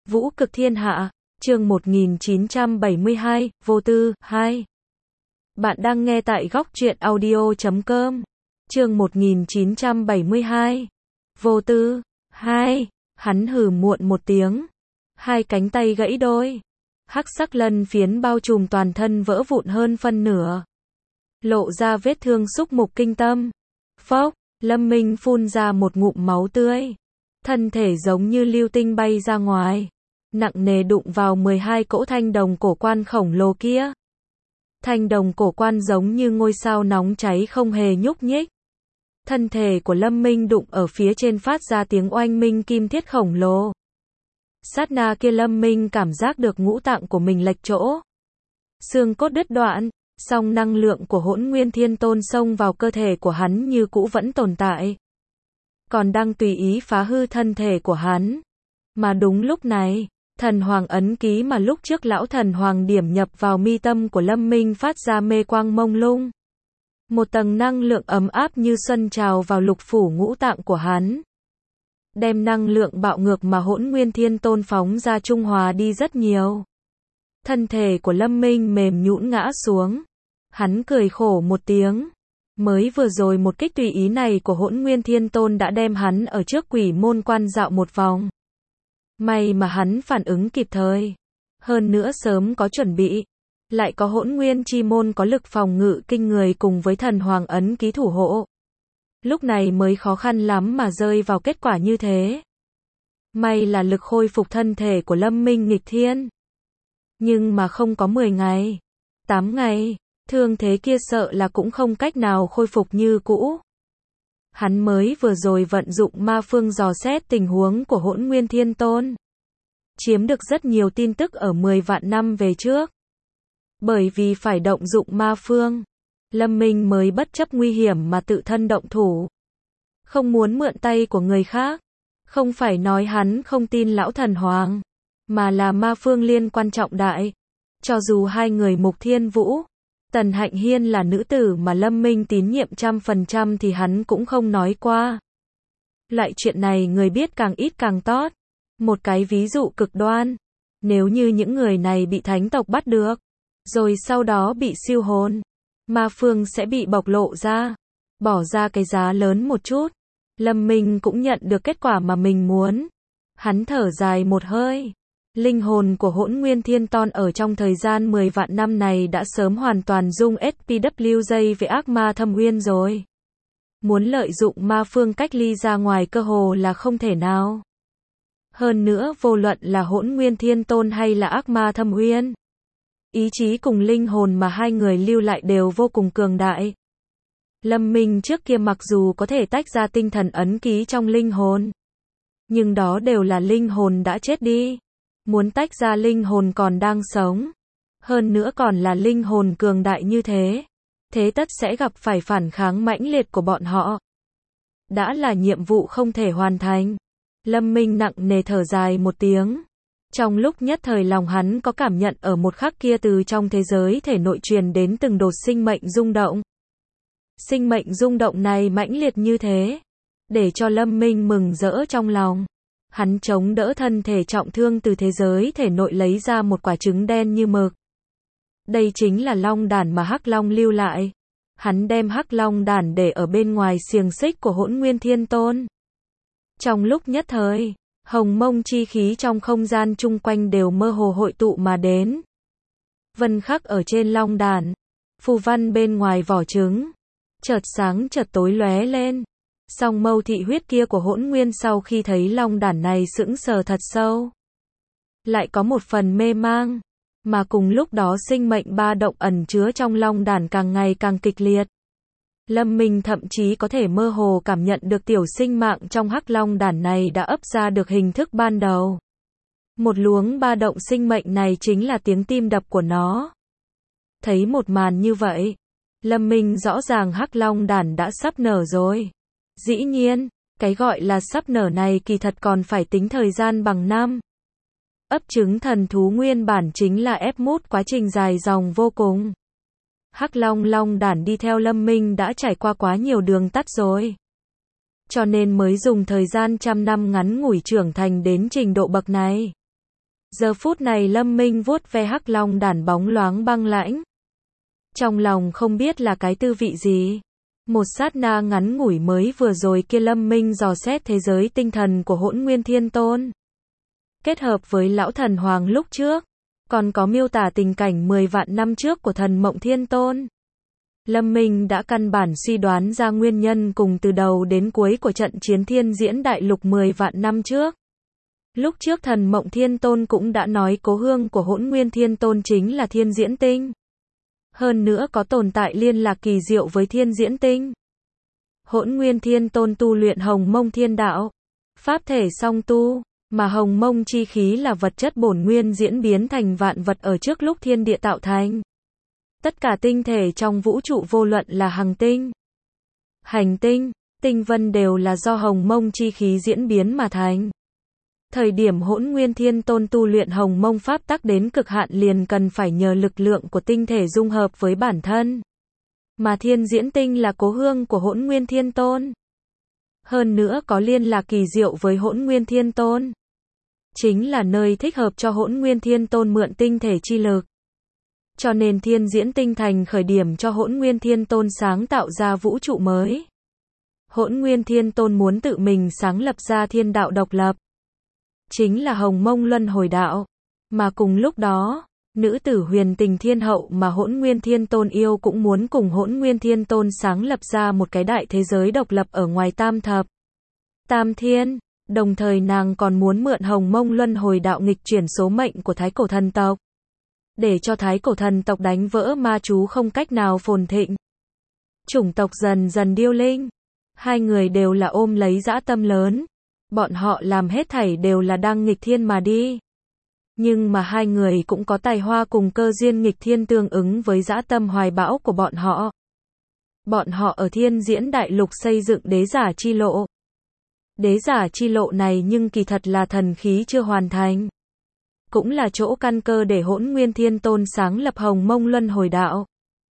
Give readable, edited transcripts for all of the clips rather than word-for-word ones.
Vũ cực thiên hạ, chương 1972, vô tư, 2. Bạn đang nghe tại góc truyện audio.com. Chương 1972. Vô tư, 2. Hắn hừ muộn một tiếng. Hai cánh tay gãy đôi. Hắc sắc lân phiến bao trùm toàn thân vỡ vụn hơn phân nửa. Lộ ra vết thương xúc mục kinh tâm. Phốc, Lâm Minh phun ra một ngụm máu tươi. Thân thể giống như lưu tinh bay ra ngoài. Nặng nề đụng vào 12 cỗ thanh đồng cổ quan khổng lồ kia. Thanh đồng cổ quan giống như ngôi sao nóng cháy không hề nhúc nhích. Thân thể của Lâm Minh đụng ở phía trên phát ra tiếng oanh minh kim thiết khổng lồ. Sát na kia Lâm Minh cảm giác được ngũ tạng của mình lệch chỗ. Xương cốt đứt đoạn, song năng lượng của Hỗn Nguyên Thiên Tôn xông vào cơ thể của hắn như cũ vẫn tồn tại. Còn đang tùy ý phá hư thân thể của hắn. Mà đúng lúc này, thần hoàng ấn ký mà lúc trước lão thần hoàng điểm nhập vào mi tâm của Lâm Minh phát ra mê quang mông lung. Một tầng năng lượng ấm áp như xuân trào vào lục phủ ngũ tạng của hắn. Đem năng lượng bạo ngược mà Hỗn Nguyên Thiên Tôn phóng ra trung hòa đi rất nhiều. Thân thể của Lâm Minh mềm nhũn ngã xuống. Hắn cười khổ một tiếng. Mới vừa rồi một kích tùy ý này của Hỗn Nguyên Thiên Tôn đã đem hắn ở trước quỷ môn quan dạo một vòng. May mà hắn phản ứng kịp thời. Hơn nữa sớm có chuẩn bị. Lại có Hỗn Nguyên Chi Môn có lực phòng ngự kinh người cùng với thần hoàng ấn ký thủ hộ. Lúc này mới khó khăn lắm mà rơi vào kết quả như thế. May là lực khôi phục thân thể của Lâm Minh nghịch thiên. Nhưng mà không có 10 ngày, 8 ngày, thương thế kia sợ là cũng không cách nào khôi phục như cũ. Hắn mới vừa rồi vận dụng ma phương dò xét tình huống của Hỗn Nguyên Thiên Tôn. Chiếm được rất nhiều tin tức ở 10 vạn năm về trước. Bởi vì phải động dụng ma phương, Lâm Minh mới bất chấp nguy hiểm mà tự thân động thủ. Không muốn mượn tay của người khác. Không phải nói hắn không tin lão thần hoàng, mà là ma phương liên quan trọng đại. Cho dù hai người Mục Thiên Vũ, Tần Hạnh Hiên là nữ tử mà Lâm Minh tín nhiệm 100% thì hắn cũng không nói qua. Loại chuyện này người biết càng ít càng tốt. Một cái ví dụ cực đoan. Nếu như những người này bị thánh tộc bắt được, rồi sau đó bị siêu hồn, ma phương sẽ bị bộc lộ ra. Bỏ ra cái giá lớn một chút. Lâm Minh cũng nhận được kết quả mà mình muốn. Hắn thở dài một hơi. Linh hồn của Hỗn Nguyên Thiên Tôn ở trong thời gian 10 vạn năm này đã sớm hoàn toàn dung SPWJ với ác ma thâm uyên rồi. Muốn lợi dụng ma phương cách ly ra ngoài cơ hồ là không thể nào. Hơn nữa vô luận là Hỗn Nguyên Thiên Tôn hay là ác ma thâm uyên, ý chí cùng linh hồn mà hai người lưu lại đều vô cùng cường đại. Lâm Minh trước kia mặc dù có thể tách ra tinh thần ấn ký trong linh hồn, nhưng đó đều là linh hồn đã chết đi. Muốn tách ra linh hồn còn đang sống, hơn nữa còn là linh hồn cường đại như thế, thế tất sẽ gặp phải phản kháng mãnh liệt của bọn họ. Đã là nhiệm vụ không thể hoàn thành. Lâm Minh nặng nề thở dài một tiếng. Trong lúc nhất thời lòng hắn có cảm nhận ở một khắc kia từ trong thế giới thể nội truyền đến từng đột sinh mệnh rung động. Sinh mệnh rung động này mãnh liệt như thế, để cho Lâm Minh mừng rỡ trong lòng. Hắn chống đỡ thân thể trọng thương từ thế giới thể nội lấy ra một quả trứng đen như mực. Đây chính là long đản mà Hắc Long lưu lại. Hắn đem Hắc Long đản để ở bên ngoài xiềng xích của Hỗn Nguyên Thiên Tôn. Trong lúc nhất thời, hồng mông chi khí trong không gian chung quanh đều mơ hồ hội tụ mà đến. Vân khắc ở trên long đản, phù văn bên ngoài vỏ trứng, chợt sáng chợt tối lóe lên. Song mâu thị huyết kia của Hỗn Nguyên sau khi thấy long đản này sững sờ thật sâu. Lại có một phần mê mang. Mà cùng lúc đó sinh mệnh ba động ẩn chứa trong long đản càng ngày càng kịch liệt. Lâm Minh thậm chí có thể mơ hồ cảm nhận được tiểu sinh mạng trong hắc long đản này đã ấp ra được hình thức ban đầu. Một luống ba động sinh mệnh này chính là tiếng tim đập của nó. Thấy một màn như vậy, Lâm Minh rõ ràng hắc long đản đã sắp nở rồi. Dĩ nhiên, cái gọi là sắp nở này kỳ thật còn phải tính thời gian bằng năm. Ấp trứng thần thú nguyên bản chính là ép mút quá trình dài dòng vô cùng. Hắc long đản đi theo Lâm Minh đã trải qua quá nhiều đường tắt rồi. Cho nên mới dùng thời gian trăm năm ngắn ngủi trưởng thành đến trình độ bậc này. Giờ phút này Lâm Minh vuốt ve hắc long đàn bóng loáng băng lãnh. Trong lòng không biết là cái tư vị gì. Một sát na ngắn ngủi mới vừa rồi kia Lâm Minh dò xét thế giới tinh thần của Hỗn Nguyên Thiên Tôn. Kết hợp với lão thần hoàng lúc trước, còn có miêu tả tình cảnh 10 vạn năm trước của thần Mộng Thiên Tôn. Lâm Minh đã căn bản suy đoán ra nguyên nhân cùng từ đầu đến cuối của trận chiến thiên diễn đại lục 10 vạn năm trước. Lúc trước thần Mộng Thiên Tôn cũng đã nói cố hương của Hỗn Nguyên Thiên Tôn chính là Thiên Diễn Tinh. Hơn nữa có tồn tại liên lạc kỳ diệu với Thiên Diễn Tinh. Hỗn Nguyên Thiên Tôn tu luyện Hồng Mông Thiên Đạo, pháp thể song tu, mà Hồng Mông chi khí là vật chất bổn nguyên diễn biến thành vạn vật ở trước lúc thiên địa tạo thành. Tất cả tinh thể trong vũ trụ vô luận là hằng tinh, hành tinh, tinh vân đều là do Hồng Mông chi khí diễn biến mà thành. Thời điểm Hỗn Nguyên Thiên Tôn tu luyện Hồng Mông pháp tắc đến cực hạn liền cần phải nhờ lực lượng của tinh thể dung hợp với bản thân. Mà Thiên Diễn Tinh là cố hương của Hỗn Nguyên Thiên Tôn. Hơn nữa có liên lạc kỳ diệu với Hỗn Nguyên Thiên Tôn. Chính là nơi thích hợp cho Hỗn Nguyên Thiên Tôn mượn tinh thể chi lực. Cho nên Thiên Diễn Tinh thành khởi điểm cho Hỗn Nguyên Thiên Tôn sáng tạo ra vũ trụ mới. Hỗn Nguyên Thiên Tôn muốn tự mình sáng lập ra thiên đạo độc lập. Chính là Hồng Mông Luân Hồi Đạo. Mà cùng lúc đó, nữ tử Huyền Tình Thiên Hậu mà Hỗn Nguyên Thiên Tôn yêu cũng muốn cùng Hỗn Nguyên Thiên Tôn sáng lập ra một cái đại thế giới độc lập ở ngoài tam thập. Tam thiên, đồng thời nàng còn muốn mượn Hồng Mông Luân Hồi Đạo nghịch chuyển số mệnh của Thái Cổ thần tộc. Để cho Thái Cổ thần tộc đánh vỡ ma chú không cách nào phồn thịnh. Chủng tộc dần dần điêu linh. Hai người đều là ôm lấy dã tâm lớn. Bọn họ làm hết thảy đều là đang nghịch thiên mà đi. Nhưng mà hai người cũng có tài hoa cùng cơ duyên nghịch thiên tương ứng với dã tâm hoài bão của bọn họ. Bọn họ ở Thiên Diễn Đại Lục xây dựng đế giả chi lộ. Đế giả chi lộ này nhưng kỳ thật là thần khí chưa hoàn thành. Cũng là chỗ căn cơ để Hỗn Nguyên Thiên Tôn sáng lập Hồng Mông Luân Hồi Đạo.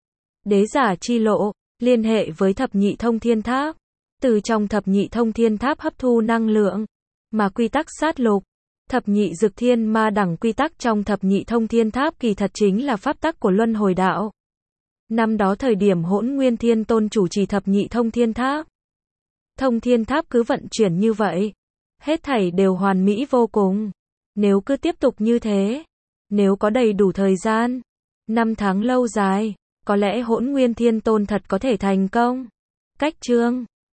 Đế giả chi lộ, liên hệ với thập nhị thông thiên tháp. Từ trong thập nhị thông thiên tháp hấp thu năng lượng. Mà quy tắc sát lục, thập nhị dực thiên ma đẳng quy tắc trong thập nhị thông thiên tháp kỳ thật chính là pháp tắc của Luân Hồi Đạo. Năm đó thời điểm Hỗn Nguyên Thiên Tôn chủ trì thập nhị thông thiên tháp. Thông thiên tháp cứ vận chuyển như vậy. Hết thảy đều hoàn mỹ vô cùng. Nếu cứ tiếp tục như thế, nếu có đầy đủ thời gian, 5 tháng lâu dài, có lẽ Hỗn Nguyên Thiên Tôn thật có thể thành công. Cách chương